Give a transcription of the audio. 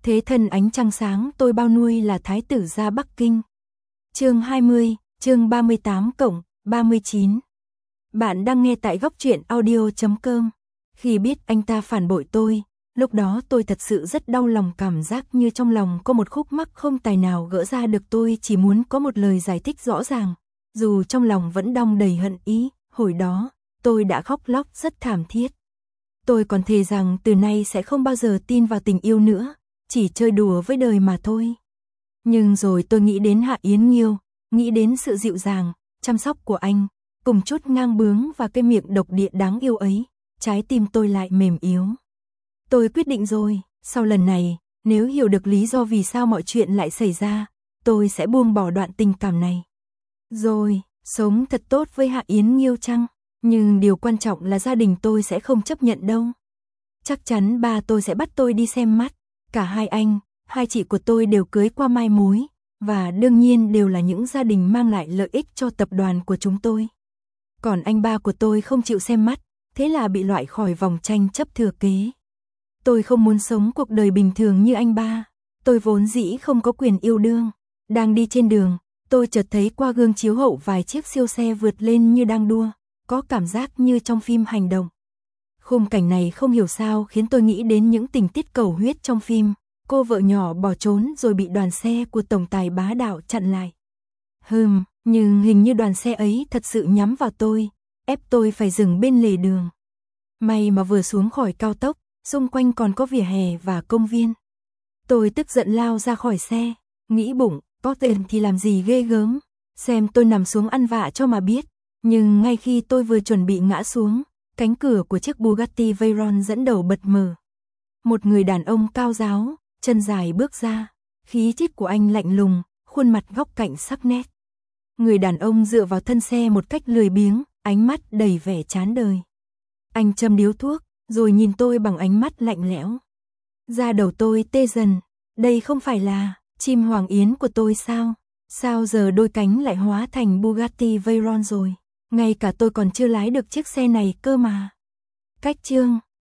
Thế thân ánh trăng sáng tôi bao nuôi là thái tử ra Bắc Kinh. Chương 20, chương 38+39. Bạn đang nghe tại góc truyện audio.com. Khi biết anh ta phản bội tôi, lúc đó tôi thật sự rất đau lòng, cảm giác như trong lòng có một khúc mắc không tài nào gỡ ra được. Tôi chỉ muốn có một lời giải thích rõ ràng, dù trong lòng vẫn đong đầy hận ý. Hồi đó, tôi đã khóc lóc rất thảm thiết. Tôi còn thề rằng từ nay sẽ không bao giờ tin vào tình yêu nữa, chỉ chơi đùa với đời mà thôi. Nhưng rồi tôi nghĩ đến Hạ Yến Nghiêu, nghĩ đến sự dịu dàng, chăm sóc của anh, cùng chút ngang bướng và cái miệng độc địa đáng yêu ấy, trái tim tôi lại mềm yếu. Tôi quyết định rồi, sau lần này, nếu hiểu được lý do vì sao mọi chuyện lại xảy ra, tôi sẽ buông bỏ đoạn tình cảm này. Rồi, sống thật tốt với Hạ Yến Nghiêu chăng? Nhưng điều quan trọng là gia đình tôi sẽ không chấp nhận đâu. Chắc chắn ba tôi sẽ bắt tôi đi xem mắt. Cả hai anh, hai chị của tôi đều cưới qua mai mối, và đương nhiên đều là những gia đình mang lại lợi ích cho tập đoàn của chúng tôi. Còn anh ba của tôi không chịu xem mắt, thế là bị loại khỏi vòng tranh chấp thừa kế. Tôi không muốn sống cuộc đời bình thường như anh ba. Tôi vốn dĩ không có quyền yêu đương. Đang đi trên đường, tôi chợt thấy qua gương chiếu hậu vài chiếc siêu xe vượt lên như đang đua, có cảm giác như trong phim hành động. Khung cảnh này không hiểu sao khiến tôi nghĩ đến những tình tiết cầu huyết trong phim, cô vợ nhỏ bỏ trốn rồi bị đoàn xe của tổng tài bá đạo chặn lại. Nhưng hình như đoàn xe ấy thật sự nhắm vào tôi, ép tôi phải dừng bên lề đường. May mà vừa xuống khỏi cao tốc, xung quanh còn có vỉa hè và công viên. Tôi tức giận lao ra khỏi xe, nghĩ bụng, có tiền thì làm gì ghê gớm, xem tôi nằm xuống ăn vạ cho mà biết. Nhưng ngay khi tôi vừa chuẩn bị ngã xuống, cánh cửa của chiếc Bugatti Veyron dẫn đầu bật mở. Một người đàn ông cao ráo, chân dài bước ra, khí chất của anh lạnh lùng, khuôn mặt góc cạnh sắc nét. Người đàn ông dựa vào thân xe một cách lười biếng, ánh mắt đầy vẻ chán đời. Anh châm điếu thuốc, rồi nhìn tôi bằng ánh mắt lạnh lẽo. Da đầu tôi tê dần, đây không phải là chim hoàng yến của tôi sao? Sao giờ đôi cánh lại hóa thành Bugatti Veyron rồi? Ngay cả tôi còn chưa lái được chiếc xe này cơ mà. Cách chương